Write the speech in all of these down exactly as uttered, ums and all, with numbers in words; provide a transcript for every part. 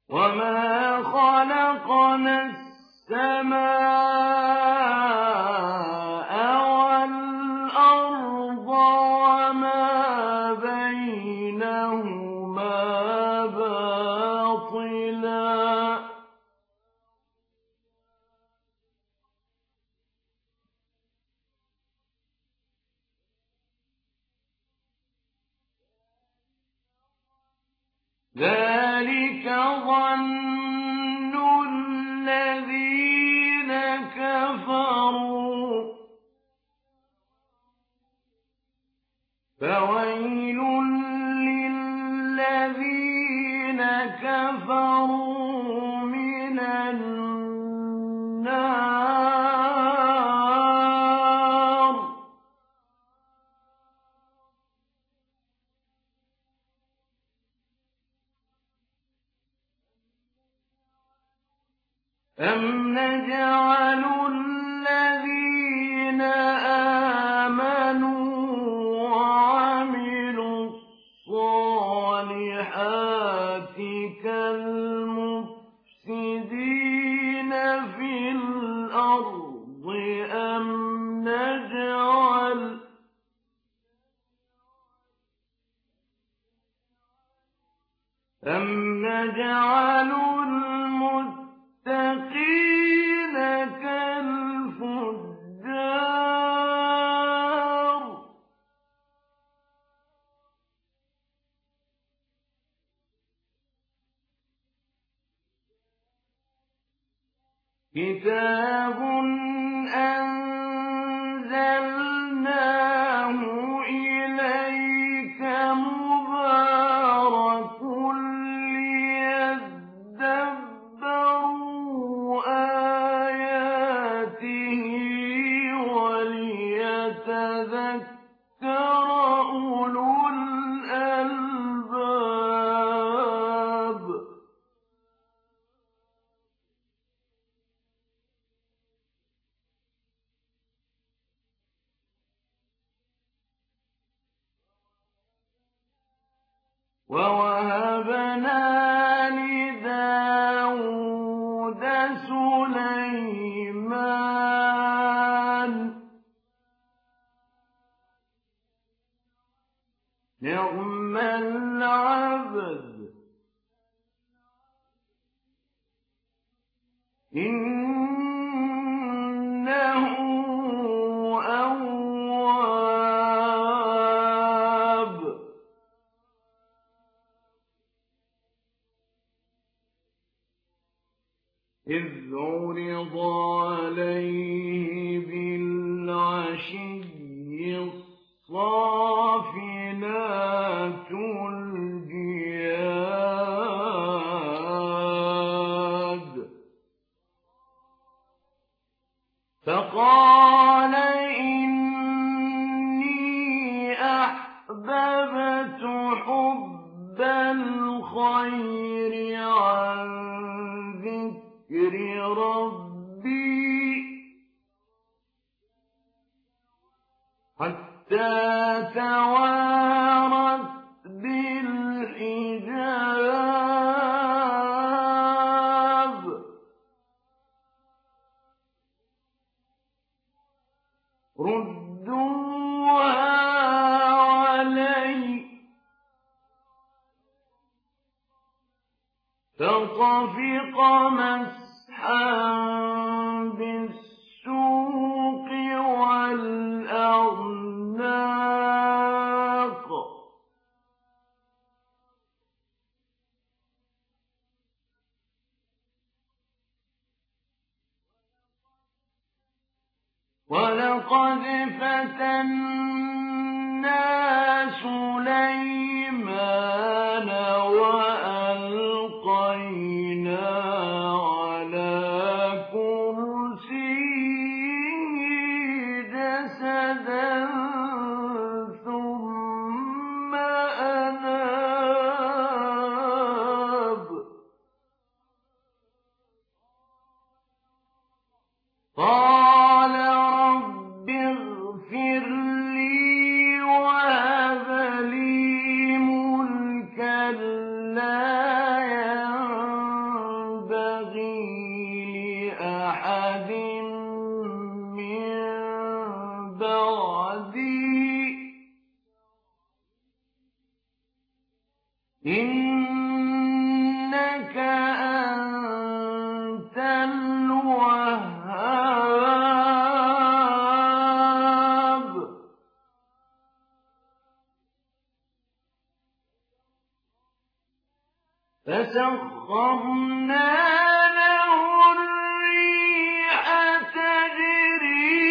وَمَا خَلَقْنَا السَّمَاءَ وَالْأَرْضَ وَمَا بَيْنَهُمَا بَاطِلًا ۚ ذَٰلِكَ ظَنُّ الَّذِينَ كَفَرُوا ۚ فَوَيْلٌ لِّلَّذِينَ كَفَرُوا مِنَ النَّارِ. أَمْ نَجْعَلُ الَّذِينَ آمَنُوا وَعَمِلُوا الصَّالِحَاتِ كَالْمُفْسِدِينَ فِي الْأَرْضِ أَمْ نَجْعَلُ أَمْ نَجْعَلُ الْمُتَّقِينَ كَالْفُجَّارِ. كِتَابٌ أَنزَلْنَاهُ إِلَيْكَ مُبَارَكٌ لِّيَدَّبَّرُوا آيَاتِهِ وَلِيَتَذَكَّرَ أُولُو الْأَلْبَابِ. وَوَهَبْنَا لِدَاوُودَ سُلَيْمَانَ ۚ نِعْمَ الْعَبْدُ ۖ إِنَّهُ أَوَّابٌ. إِذْ عُرِضَ عَلَيْهِ بِالْعَشِيِّ الصَّافِنَاتُ الْجِيَادُ فَقَالَ إِنِّي أَحْبَبْتُ حُبَّ الْخَيْرِ عَن ذِكْرِ رَبِّي حَتَّىٰ تَوَارَتْ بِالْحِجَابِ رُدُّوهَا عَلَيَّ فَطَفِقَ مَسْحًا بِالسُّوقِ وَالْأَعْنَاقِ وَلَقَدْ فَتَنَّا سُلَيْمَانَ وَأَلْقَيْنَا عَلَىٰ كُرْسِيِّهِ جَسَدًا ثُمَّ أَنَابَ قَالَ رَبِّ اغْفِرْ لِي وَهَبْ لِي إِنَّكَ أَنتَ الْوَهَّابُ. فَسَخَّرْنَا لَهُ الرِّيحَ تَجْرِي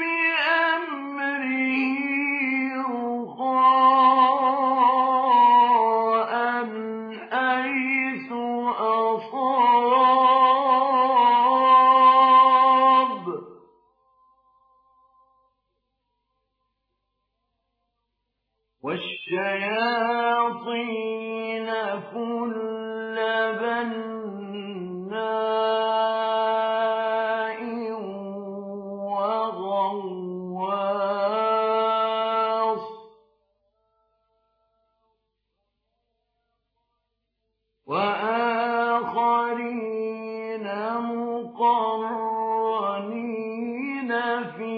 بِأَمْرِهِ رُخَاءً حَيْثُ أَصَابَ. وَالشَّيَاطِينَ كُلَّ بَنَّاءٍ وَغَوَّاصٍ. وَآخَرِينَ مُقَرَّنِينَ فِي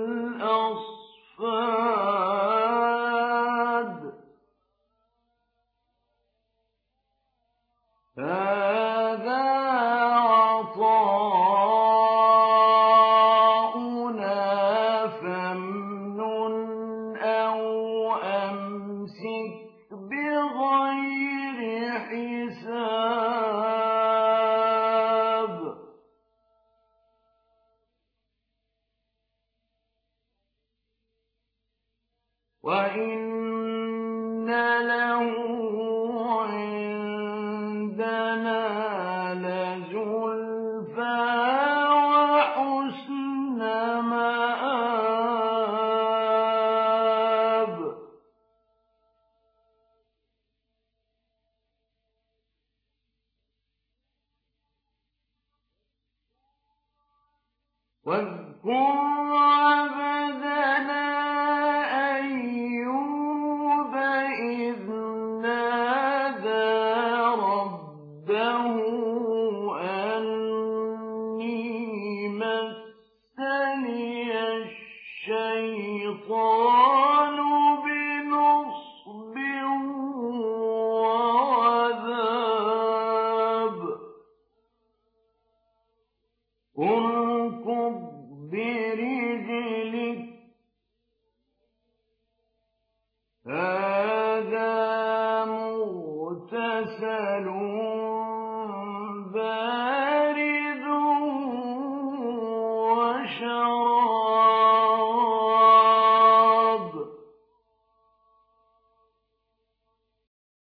الْأَصْفَادِ. هَٰذَا عَطَاؤُنَا فَامْنُنْ أَوْ أَمْسِكْ بِغَيْرِ حِسَابٍ. وَإِنَّ لَهُ عِندَنَا لَزُلْفَىٰ وَحُسْنَ مَآبٍ. وَاذْكُرْ عَبْدَنَا أَيُّوبَ إِذْ نَادَىٰ رَبَّهُ أَنِّي مَسَّنِيَ الشَّيْطَانُ بِنُصْبٍ وَعَذَابٍ. ارْكُضْ بِرِجْلِكَ ۖ هَٰذَا مُغْتَسَلٌ بَارِدٌ